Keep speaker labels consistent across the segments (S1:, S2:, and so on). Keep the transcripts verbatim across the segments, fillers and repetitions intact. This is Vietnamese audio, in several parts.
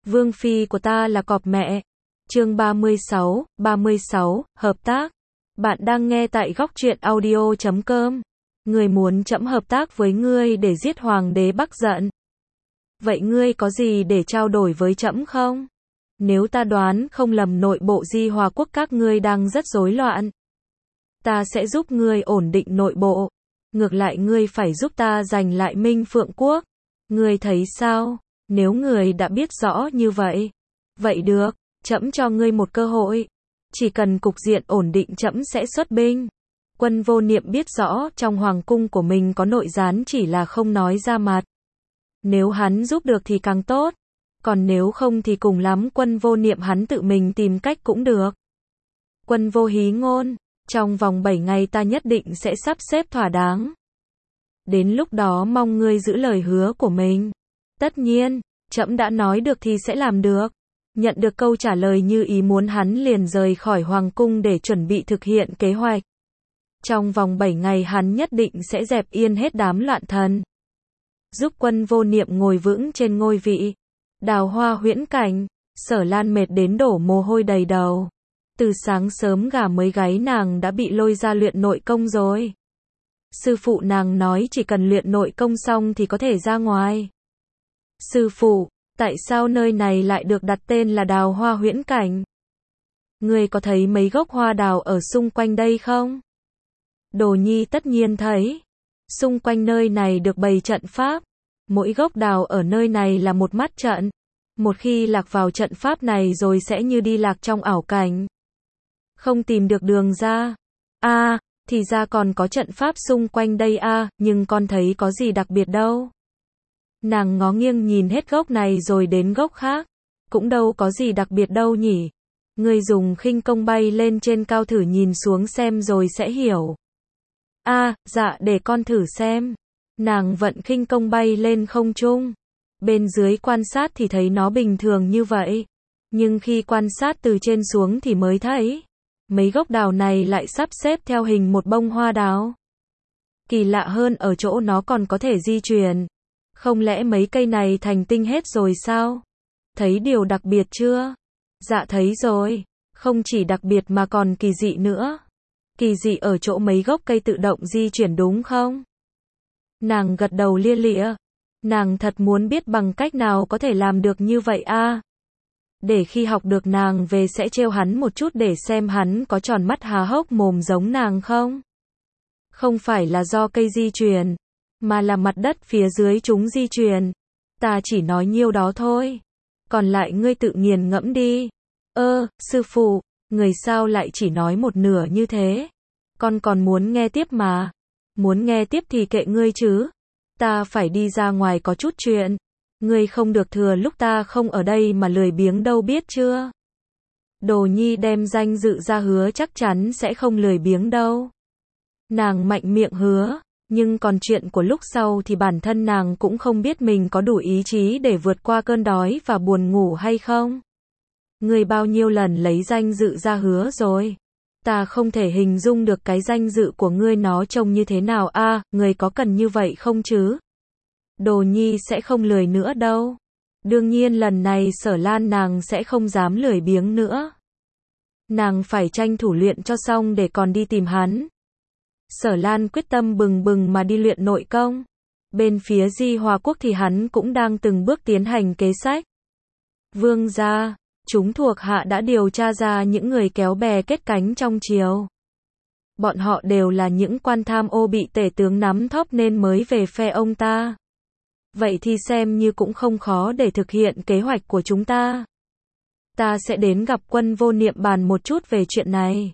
S1: Vương phi của ta là cọp mẹ. Chương ba mươi sáu, ba mươi sáu, hợp tác. Bạn đang nghe tại góc truyện audio chấm com. Người muốn trẫm hợp tác với ngươi để giết hoàng đế Bắc giận. Vậy ngươi có gì để trao đổi với trẫm không? Nếu ta đoán không lầm, nội bộ Di Hòa quốc các ngươi đang rất rối loạn. Ta sẽ giúp ngươi ổn định nội bộ. Ngược lại ngươi phải giúp ta giành lại Minh Phượng quốc. Ngươi thấy sao? Nếu ngươi đã biết rõ như vậy, vậy được, trẫm cho ngươi một cơ hội. Chỉ cần cục diện ổn định trẫm sẽ xuất binh. Quân Vô Niệm biết rõ trong hoàng cung của mình có nội gián, chỉ là không nói ra mặt. Nếu hắn giúp được thì càng tốt. Còn nếu không thì cùng lắm Quân Vô Niệm hắn tự mình tìm cách cũng được. Quân Vô Hí ngôn, trong vòng bảy ngày ta nhất định sẽ sắp xếp thỏa đáng. Đến lúc đó mong ngươi giữ lời hứa của mình. Tất nhiên, trẫm đã nói được thì sẽ làm được. Nhận được câu trả lời như ý muốn, hắn liền rời khỏi hoàng cung để chuẩn bị thực hiện kế hoạch. Trong vòng bảy ngày hắn nhất định sẽ dẹp yên hết đám loạn thần. Giúp Quân Vô Niệm ngồi vững trên ngôi vị. Đào Hoa huyễn cảnh, Sở Lan mệt đến đổ mồ hôi đầy đầu. Từ sáng sớm gà mới gáy nàng đã bị lôi ra luyện nội công rồi. Sư phụ nàng nói chỉ cần luyện nội công xong thì có thể ra ngoài. Sư phụ, tại sao nơi này lại được đặt tên là Đào Hoa huyễn cảnh? Ngươi có thấy mấy gốc hoa đào ở xung quanh đây không? Đồ Nhi tất nhiên thấy. Xung quanh nơi này được bày trận pháp. Mỗi gốc đào ở nơi này là một mắt trận. Một khi lạc vào trận pháp này rồi sẽ như đi lạc trong ảo cảnh. Không tìm được đường ra. A, à, thì ra còn có trận pháp xung quanh đây a, à, nhưng con thấy có gì đặc biệt đâu. Nàng ngó nghiêng nhìn hết gốc này rồi đến gốc khác. Cũng đâu có gì đặc biệt đâu nhỉ. Ngươi dùng khinh công bay lên trên cao thử nhìn xuống xem rồi sẽ hiểu. A, à, dạ để con thử xem. Nàng vận khinh công bay lên không trung. Bên dưới quan sát thì thấy nó bình thường như vậy. Nhưng khi quan sát từ trên xuống thì mới thấy. Mấy gốc đào này lại sắp xếp theo hình một bông hoa đào. Kỳ lạ hơn ở chỗ nó còn có thể di chuyển. Không lẽ mấy cây này thành tinh hết rồi sao? Thấy điều đặc biệt chưa? Dạ thấy rồi. Không chỉ đặc biệt mà còn kỳ dị nữa. Kỳ dị ở chỗ mấy gốc cây tự động di chuyển đúng không? Nàng gật đầu lia lịa. Nàng thật muốn biết bằng cách nào có thể làm được như vậy a. À, để khi học được nàng về sẽ trêu hắn một chút để xem hắn có tròn mắt há hốc mồm giống nàng không. Không phải là do cây di chuyển, mà là mặt đất phía dưới chúng di chuyển. Ta chỉ nói nhiêu đó thôi. Còn lại ngươi tự nghiền ngẫm đi. Ơ, sư phụ, người sao lại chỉ nói một nửa như thế? Con còn muốn nghe tiếp mà. Muốn nghe tiếp thì kệ ngươi chứ. Ta phải đi ra ngoài có chút chuyện. Ngươi không được thừa lúc ta không ở đây mà lười biếng đâu biết chưa? Đồ Nhi đem danh dự ra hứa chắc chắn sẽ không lười biếng đâu. Nàng mạnh miệng hứa, nhưng còn chuyện của lúc sau thì bản thân nàng cũng không biết mình có đủ ý chí để vượt qua cơn đói và buồn ngủ hay không. Ngươi bao nhiêu lần lấy danh dự ra hứa rồi? Ta không thể hình dung được cái danh dự của ngươi nó trông như thế nào a, à, ngươi có cần như vậy không chứ? Đồ Nhi sẽ không lười nữa đâu. Đương nhiên lần này Sở Lan nàng sẽ không dám lười biếng nữa. Nàng phải tranh thủ luyện cho xong để còn đi tìm hắn. Sở Lan quyết tâm bừng bừng mà đi luyện nội công. Bên phía Di Hòa quốc thì hắn cũng đang từng bước tiến hành kế sách. Vương gia, chúng thuộc hạ đã điều tra ra những người kéo bè kết cánh trong triều. Bọn họ đều là những quan tham ô bị tể tướng nắm thóp nên mới về phe ông ta. Vậy thì xem như cũng không khó để thực hiện kế hoạch của chúng ta. Ta sẽ đến gặp Quân Vô Niệm bàn một chút về chuyện này.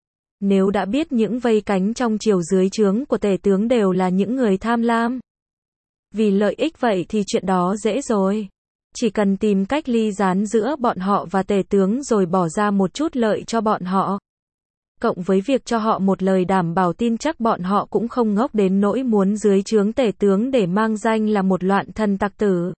S1: Nếu đã biết những vây cánh trong triều dưới trướng của tể tướng đều là những người tham lam, vì lợi ích vậy thì chuyện đó dễ rồi. Chỉ cần tìm cách ly gián giữa bọn họ và tể tướng rồi bỏ ra một chút lợi cho bọn họ. Cộng với việc cho họ một lời đảm bảo tin chắc bọn họ cũng không ngốc đến nỗi muốn dưới trướng tể tướng để mang danh là một loạn thần tặc tử.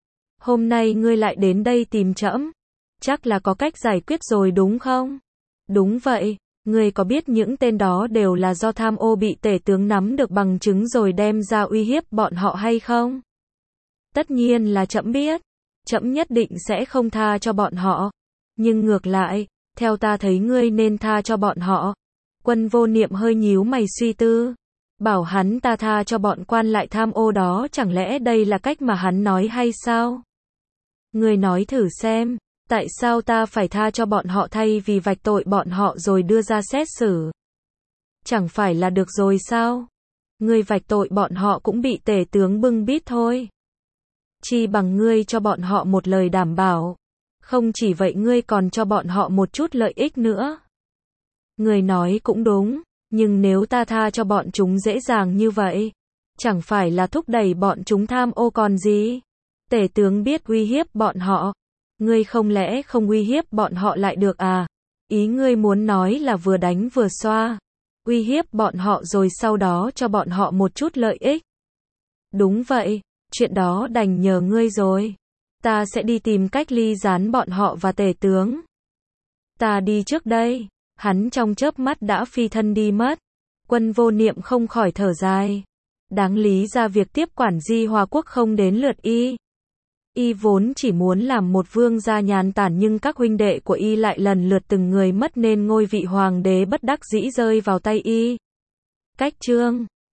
S1: Hôm nay ngươi lại đến đây tìm trẫm, chắc là có cách giải quyết rồi đúng không? Đúng vậy, ngươi có biết những tên đó đều là do tham ô bị tể tướng nắm được bằng chứng rồi đem ra uy hiếp bọn họ hay không? Tất nhiên là trẫm biết. trẫm nhất định sẽ không tha cho bọn họ. Nhưng ngược lại, theo ta thấy ngươi nên tha cho bọn họ. Quân Vô Niệm hơi nhíu mày suy tư. Bảo hắn ta tha cho bọn quan lại tham ô đó, chẳng lẽ đây là cách mà hắn nói hay sao? Ngươi nói thử xem, tại sao ta phải tha cho bọn họ thay vì vạch tội bọn họ rồi đưa ra xét xử? Chẳng phải là được rồi sao? Ngươi vạch tội bọn họ cũng bị tể tướng bưng bít thôi. Chi bằng ngươi cho bọn họ một lời đảm bảo. Không chỉ vậy ngươi còn cho bọn họ một chút lợi ích nữa. Ngươi nói cũng đúng, nhưng nếu ta tha cho bọn chúng dễ dàng như vậy, chẳng phải là thúc đẩy bọn chúng tham ô còn gì? Tể tướng biết uy hiếp bọn họ. Ngươi không lẽ không uy hiếp bọn họ lại được à? Ý ngươi muốn nói là vừa đánh vừa xoa. Uy hiếp bọn họ rồi sau đó cho bọn họ một chút lợi ích. Đúng vậy, chuyện đó đành nhờ ngươi rồi. Ta sẽ đi tìm cách ly gián bọn họ và tể tướng. Ta đi trước đây. Hắn trong chớp mắt đã phi thân đi mất. Quân Vô Niệm không khỏi thở dài. Đáng lý ra việc tiếp quản Di Hòa Quốc không đến lượt y. Y vốn chỉ muốn làm một vương gia nhàn tản nhưng các huynh đệ của y lại lần lượt từng người mất nên ngôi vị hoàng đế bất đắc dĩ rơi vào tay y. Cách chương